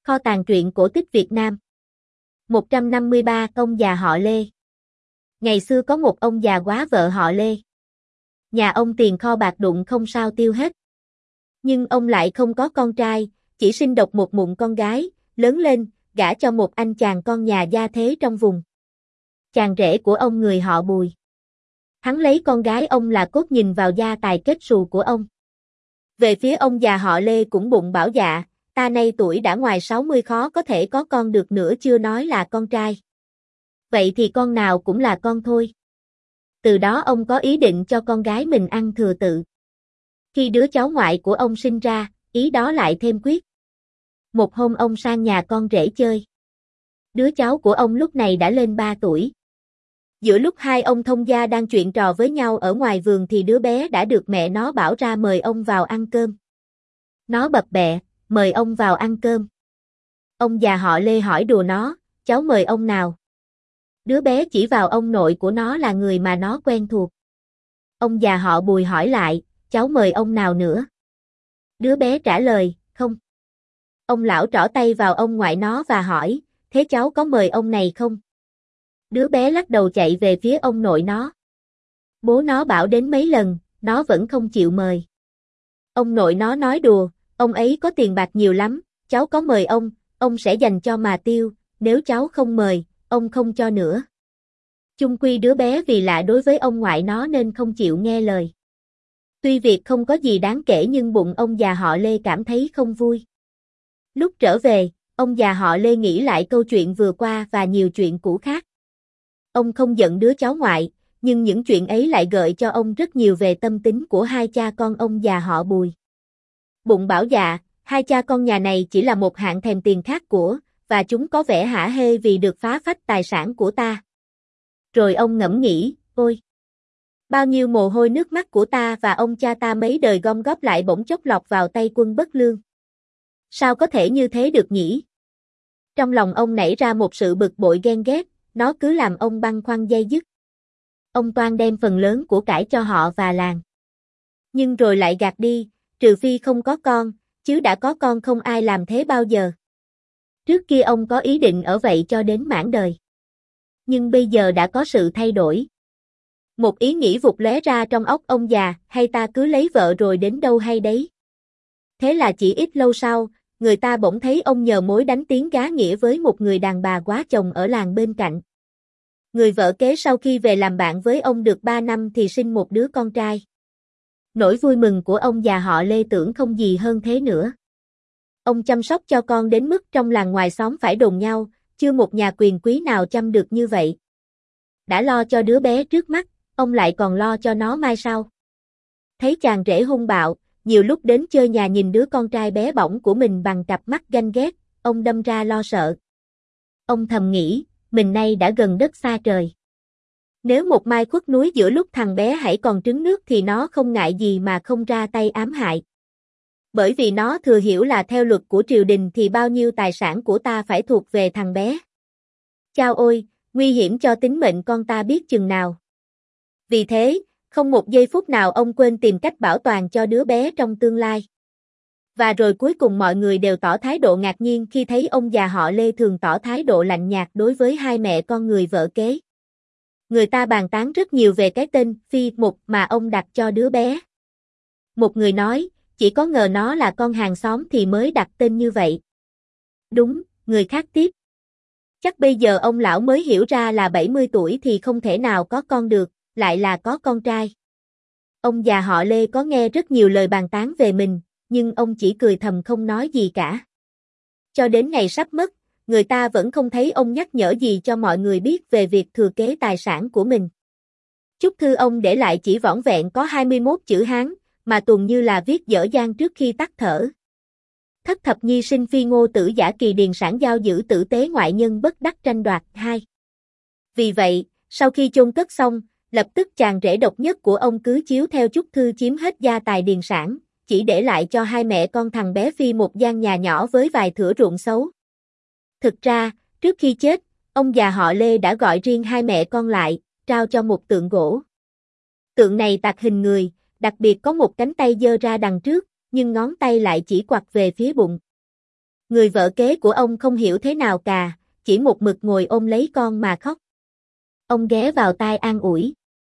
Kho tàng truyện cổ tích Việt Nam. 153 Ông già họ Lê. Ngày xưa có một ông già quá vợ họ Lê. Nhà ông tiền kho bạc đụng không sao tiêu hết. Nhưng ông lại không có con trai, chỉ sinh độc một mụn con gái, lớn lên, gả cho một anh chàng con nhà gia thế trong vùng. Chàng rể của ông người họ Bùi. Hắn lấy con gái ông là cốt nhìn vào gia tài kết xù của ông. Về phía ông già họ Lê cũng bụng bảo dạ, ta nay tuổi đã ngoài 60 khó có thể có con được nữa, chưa nói là con trai. Vậy thì con nào cũng là con thôi. Từ đó ông có ý định cho con gái mình ăn thừa tự. Khi đứa cháu ngoại của ông sinh ra, ý đó lại thêm quyết. Một hôm ông sang nhà con rể chơi. Đứa cháu của ông lúc này đã lên 3 tuổi. Giữa lúc hai ông thông gia đang chuyện trò với nhau ở ngoài vườn thì đứa bé đã được mẹ nó bảo ra mời ông vào ăn cơm. Nó bập bẹ, mời ông vào ăn cơm. Ông già họ Lê hỏi đùa nó, cháu mời ông nào? Đứa bé chỉ vào ông nội của nó là người mà nó quen thuộc. Ông già họ Bùi hỏi lại, cháu mời ông nào nữa? Đứa bé trả lời, không. Ông lão trỏ tay vào ông ngoại nó và hỏi, thế cháu có mời ông này không? Đứa bé lắc đầu chạy về phía ông nội nó. Bố nó bảo đến mấy lần, nó vẫn không chịu mời. Ông nội nó nói đùa, ông ấy có tiền bạc nhiều lắm, cháu có mời ông sẽ dành cho mà tiêu, nếu cháu không mời, ông không cho nữa. Chung quy đứa bé vì lạ đối với ông ngoại nó nên không chịu nghe lời. Tuy việc không có gì đáng kể nhưng bụng ông già họ Lê cảm thấy không vui. Lúc trở về, ông già họ Lê nghĩ lại câu chuyện vừa qua và nhiều chuyện cũ khác. Ông không giận đứa cháu ngoại, nhưng những chuyện ấy lại gợi cho ông rất nhiều về tâm tính của hai cha con ông già họ Bùi. Bụng bảo dạ, hai cha con nhà này chỉ là một hạng thèm tiền khác của, và chúng có vẻ hả hê vì được phá phách tài sản của ta. Rồi ông ngẫm nghĩ, ôi! Bao nhiêu mồ hôi nước mắt của ta và ông cha ta mấy đời gom góp lại bỗng chốc lọt vào tay quân bất lương. Sao có thể như thế được nhỉ? Trong lòng ông nảy ra một sự bực bội ghen ghét, nó cứ làm ông băn khoăn day dứt. Ông toan đem phần lớn của cải cho họ và làng. Nhưng rồi lại gạt đi, trừ phi không có con, chứ đã có con không ai làm thế bao giờ. Trước kia ông có ý định ở vậy cho đến mãn đời. Nhưng bây giờ đã có sự thay đổi. Một ý nghĩ vụt lóe ra trong óc ông già, hay ta cứ lấy vợ rồi đến đâu hay đấy. Thế là chỉ ít lâu sau, người ta bỗng thấy ông nhờ mối đánh tiếng gá nghĩa với một người đàn bà quá chồng ở làng bên cạnh. Người vợ kế sau khi về làm bạn với ông được 3 năm thì sinh một đứa con trai. Nỗi vui mừng của ông già họ Lê tưởng không gì hơn thế nữa. Ông chăm sóc cho con đến mức trong làng ngoài xóm phải đồn nhau, chưa một nhà quyền quý nào chăm được như vậy. Đã lo cho đứa bé trước mắt, ông lại còn lo cho nó mai sau. Thấy chàng rể hung bạo, nhiều lúc đến chơi nhà nhìn đứa con trai bé bỏng của mình bằng cặp mắt ganh ghét, ông đâm ra lo sợ. Ông thầm nghĩ, mình nay đã gần đất xa trời. Nếu một mai khuất núi giữa lúc thằng bé hãy còn trứng nước thì nó không ngại gì mà không ra tay ám hại. Bởi vì nó thừa hiểu là theo luật của triều đình thì bao nhiêu tài sản của ta phải thuộc về thằng bé. Chao ôi, nguy hiểm cho tính mệnh con ta biết chừng nào. Vì thế, không một giây phút nào ông quên tìm cách bảo toàn cho đứa bé trong tương lai. Và rồi cuối cùng mọi người đều tỏ thái độ ngạc nhiên khi thấy ông già họ Lê thường tỏ thái độ lạnh nhạt đối với hai mẹ con người vợ kế. Người ta bàn tán rất nhiều về cái tên Phi Mục mà ông đặt cho đứa bé. Một người nói, chỉ có ngờ nó là con hàng xóm thì mới đặt tên như vậy. Đúng, người khác tiếp. Chắc bây giờ ông lão mới hiểu ra là 70 tuổi thì không thể nào có con được, lại là có con trai. Ông già họ Lê có nghe rất nhiều lời bàn tán về mình, nhưng ông chỉ cười thầm không nói gì cả. Cho đến ngày sắp mất, người ta vẫn không thấy ông nhắc nhở gì cho mọi người biết về việc thừa kế tài sản của mình. Chúc thư ông để lại chỉ vỏn vẹn có 21 chữ Hán, mà tuần như là viết dở dang trước khi tắt thở. Thất thập nhi sinh phi ngô tử giả kỳ điền sản giao giữ tử tế ngoại nhân bất đắc tranh đoạt 2. Vì vậy, sau khi chôn cất xong, lập tức chàng rể độc nhất của ông cứ chiếu theo chúc thư chiếm hết gia tài điền sản, chỉ để lại cho hai mẹ con thằng bé Phi một gian nhà nhỏ với vài thửa ruộng xấu. Thực ra, trước khi chết, ông già họ Lê đã gọi riêng hai mẹ con lại, trao cho một tượng gỗ. Tượng này tạc hình người, đặc biệt có một cánh tay giơ ra đằng trước, nhưng ngón tay lại chỉ quặt về phía bụng. Người vợ kế của ông không hiểu thế nào cả, chỉ một mực ngồi ôm lấy con mà khóc. Ông ghé vào tai an ủi.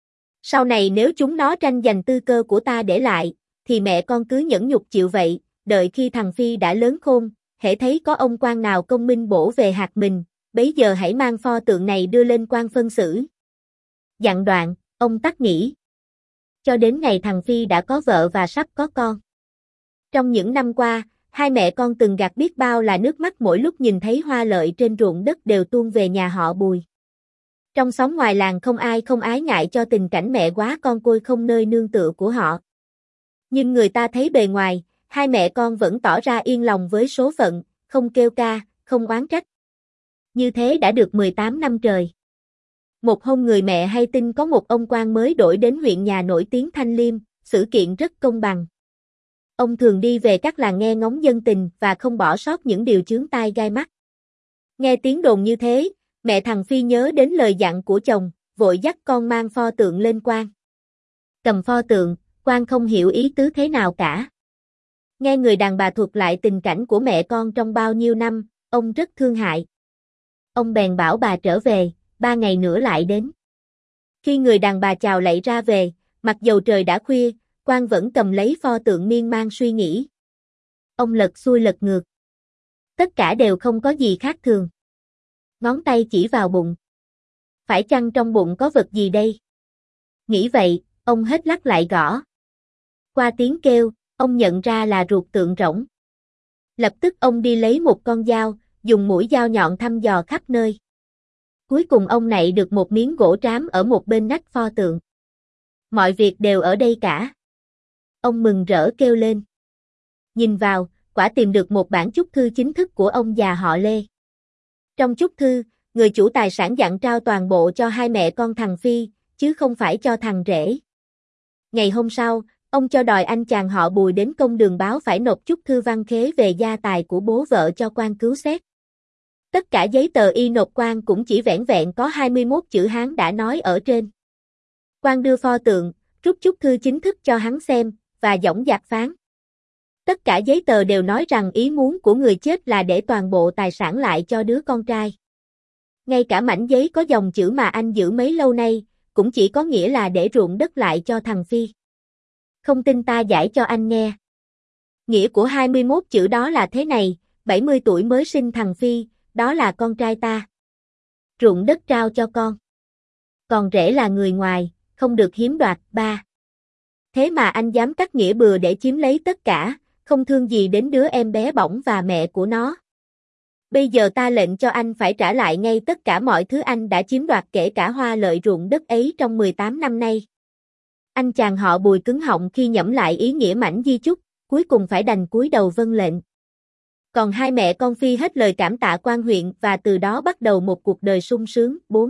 Sau này nếu chúng nó tranh giành tư cơ của ta để lại, thì mẹ con cứ nhẫn nhục chịu vậy, đợi khi thằng Phi đã lớn khôn, hễ thấy có ông quan nào công minh bổ về hạt mình, bấy giờ hãy mang pho tượng này đưa lên quan phân xử. Dặn đoạn, ông tắt nghỉ. Cho đến ngày thằng Phi đã có vợ và sắp có con. Trong những năm qua, hai mẹ con từng gạt biết bao là nước mắt mỗi lúc nhìn thấy hoa lợi trên ruộng đất đều tuôn về nhà họ Bùi. Trong xóm ngoài làng không ai không ái ngại cho tình cảnh mẹ quá con côi không nơi nương tựa của họ. Nhưng người ta thấy bề ngoài, hai mẹ con vẫn tỏ ra yên lòng với số phận, không kêu ca, không oán trách. Như thế đã được 18 năm trời. Một hôm người mẹ hay tin có một ông quan mới đổi đến huyện nhà nổi tiếng Thanh Liêm, xử kiện rất công bằng. Ông thường đi về các làng nghe ngóng dân tình và không bỏ sót những điều chướng tai gai mắt. Nghe tiếng đồn như thế, mẹ thằng Phi nhớ đến lời dặn của chồng, vội dắt con mang pho tượng lên quan. Cầm pho tượng, quan không hiểu ý tứ thế nào cả. Nghe người đàn bà thuật lại tình cảnh của mẹ con trong bao nhiêu năm, ông rất thương hại. Ông bèn bảo bà trở về, 3 ngày nữa lại đến. Khi người đàn bà chào lạy ra về, mặc dầu trời đã khuya, quan vẫn cầm lấy pho tượng miên man suy nghĩ. Ông lật xuôi lật ngược. Tất cả đều không có gì khác thường. Ngón tay chỉ vào bụng. Phải chăng trong bụng có vật gì đây? Nghĩ vậy, ông hết lắc lại gõ. Qua tiếng kêu, ông nhận ra là ruột tượng rỗng. Lập tức ông đi lấy một con dao, dùng mũi dao nhọn thăm dò khắp nơi. Cuối cùng ông nạy được một miếng gỗ trám ở một bên nách pho tượng. Mọi việc đều ở đây cả. Ông mừng rỡ kêu lên. Nhìn vào, quả tìm được một bản chúc thư chính thức của ông già họ Lê. Trong chúc thư, người chủ tài sản dặn trao toàn bộ cho hai mẹ con thằng Phi, chứ không phải cho thằng rể. Ngày hôm sau, ông cho đòi anh chàng họ Bùi đến công đường báo phải nộp chúc thư văn khế về gia tài của bố vợ cho quan cứu xét. Tất cả giấy tờ y nộp quan cũng chỉ vẻn vẹn có 21 chữ Hán đã nói ở trên. Quan đưa pho tượng, rút chúc thư chính thức cho hắn xem, và dõng dạc phán. Tất cả giấy tờ đều nói rằng ý muốn của người chết là để toàn bộ tài sản lại cho đứa con trai. Ngay cả mảnh giấy có dòng chữ mà anh giữ mấy lâu nay, cũng chỉ có nghĩa là để ruộng đất lại cho thằng Phi. Không tin ta giải cho anh nghe. Nghĩa của 21 chữ đó là thế này, 70 tuổi mới sinh thằng Phi, đó là con trai ta. Ruộng đất trao cho con. Còn rể là người ngoài, không được hiếm đoạt. 3. Thế mà anh dám cắt nghĩa bừa để chiếm lấy tất cả, không thương gì đến đứa em bé bỏng và mẹ của nó. Bây giờ ta lệnh cho anh phải trả lại ngay tất cả mọi thứ anh đã chiếm đoạt, kể cả hoa lợi ruộng đất ấy trong 18 năm nay. Anh chàng họ Bùi cứng họng khi nhẩm lại ý nghĩa mảnh di chúc, cuối cùng phải đành cúi đầu vâng lệnh. Còn hai mẹ con Phi hết lời cảm tạ quan huyện và từ đó bắt đầu một cuộc đời sung sướng. 4.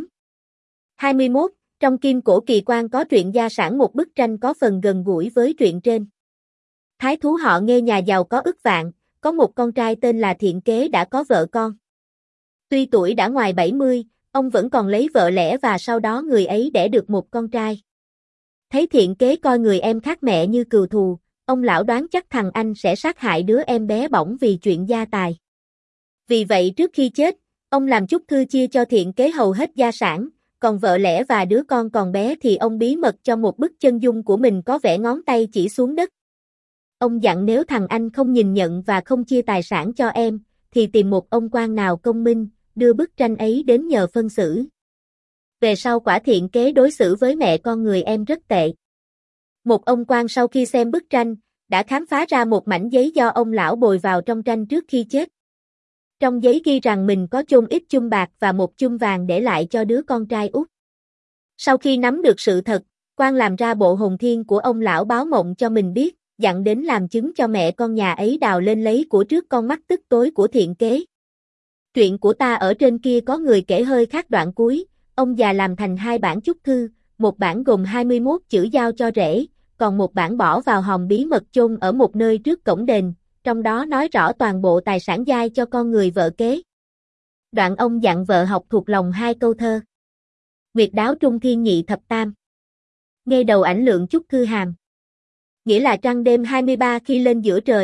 21. Trong Kim Cổ Kỳ Quan có truyện gia sản, một bức tranh có phần gần gũi với truyện trên. Thái thú họ Nghê nhà giàu có ức vạn, có một con trai tên là Thiện Kế đã có vợ con. Tuy tuổi đã ngoài 70, ông vẫn còn lấy vợ lẽ và sau đó người ấy đẻ được một con trai. Thấy Thiện Kế coi người em khác mẹ như cừu thù, ông lão đoán chắc thằng anh sẽ sát hại đứa em bé bỏng vì chuyện gia tài. Vì vậy trước khi chết, ông làm chúc thư chia cho Thiện Kế hầu hết gia sản, còn vợ lẽ và đứa con còn bé thì ông bí mật cho một bức chân dung của mình có vẽ ngón tay chỉ xuống đất. Ông dặn nếu thằng anh không nhìn nhận và không chia tài sản cho em, thì tìm một ông quan nào công minh, đưa bức tranh ấy đến nhờ phân xử. Về sau quả Thiện Kế đối xử với mẹ con người em rất tệ. Một ông quan sau khi xem bức tranh, đã khám phá ra một mảnh giấy do ông lão bồi vào trong tranh trước khi chết. Trong giấy ghi rằng mình có chôn ít chum bạc và một chum vàng để lại cho đứa con trai út. Sau khi nắm được sự thật, quan làm ra bộ hồn thiên của ông lão báo mộng cho mình biết, dặn đến làm chứng cho mẹ con nhà ấy đào lên lấy của trước con mắt tức tối của Thiện Kế. Chuyện của ta ở trên kia có người kể hơi khác đoạn cuối, ông già làm thành 2 bản chúc thư, một bản gồm 21 chữ giao cho rể, còn một bản bỏ vào hòm bí mật chôn ở một nơi trước cổng đền, trong đó nói rõ toàn bộ tài sản giai cho con người vợ kế. Đoạn ông dặn vợ học thuộc lòng 2 câu thơ. Nguyệt đáo trung thiên nhị thập tam. Nghe đầu ảnh lượng chúc thư hàm. Nghĩa là trăng đêm 23 khi lên giữa trời,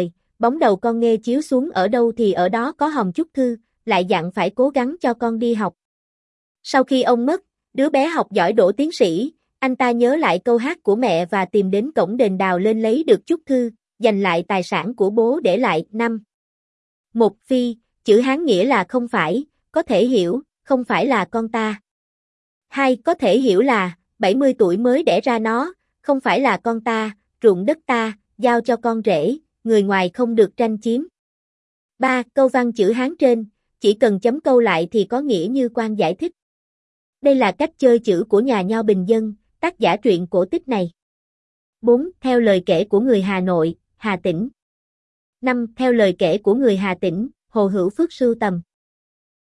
bóng đầu con nghê chiếu xuống ở đâu thì ở đó có hòm chúc thư, lại dặn phải cố gắng cho con đi học. Sau khi ông mất, đứa bé học giỏi đỗ tiến sĩ, anh ta nhớ lại câu hát của mẹ và tìm đến cổng đền đào lên lấy được chúc thư, giành lại tài sản của bố để lại. 5. Một phi, chữ Hán nghĩa là không phải, có thể hiểu, không phải là con ta. 2. Có thể hiểu là, 70 tuổi mới đẻ ra nó, không phải là con ta, ruộng đất ta, giao cho con rể, người ngoài không được tranh chiếm. 3. Câu văn chữ Hán trên, chỉ cần chấm câu lại thì có nghĩa như quan giải thích. Đây là cách chơi chữ của nhà nho bình dân, tác giả truyện cổ tích này. 4. Theo lời kể của người Hà Nội, Hà Tĩnh. 5. Theo lời kể của người Hà Tĩnh, Hồ Hữu Phước sưu tầm.